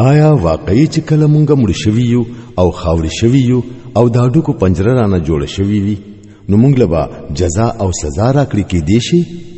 آیا واقعي چې کله مونږ مړ شویو او خاوري شویو او دا ډکو پنجره رانه جوړ شوی وي نو مونږ له جزاء او سزا راکړي کې دي شي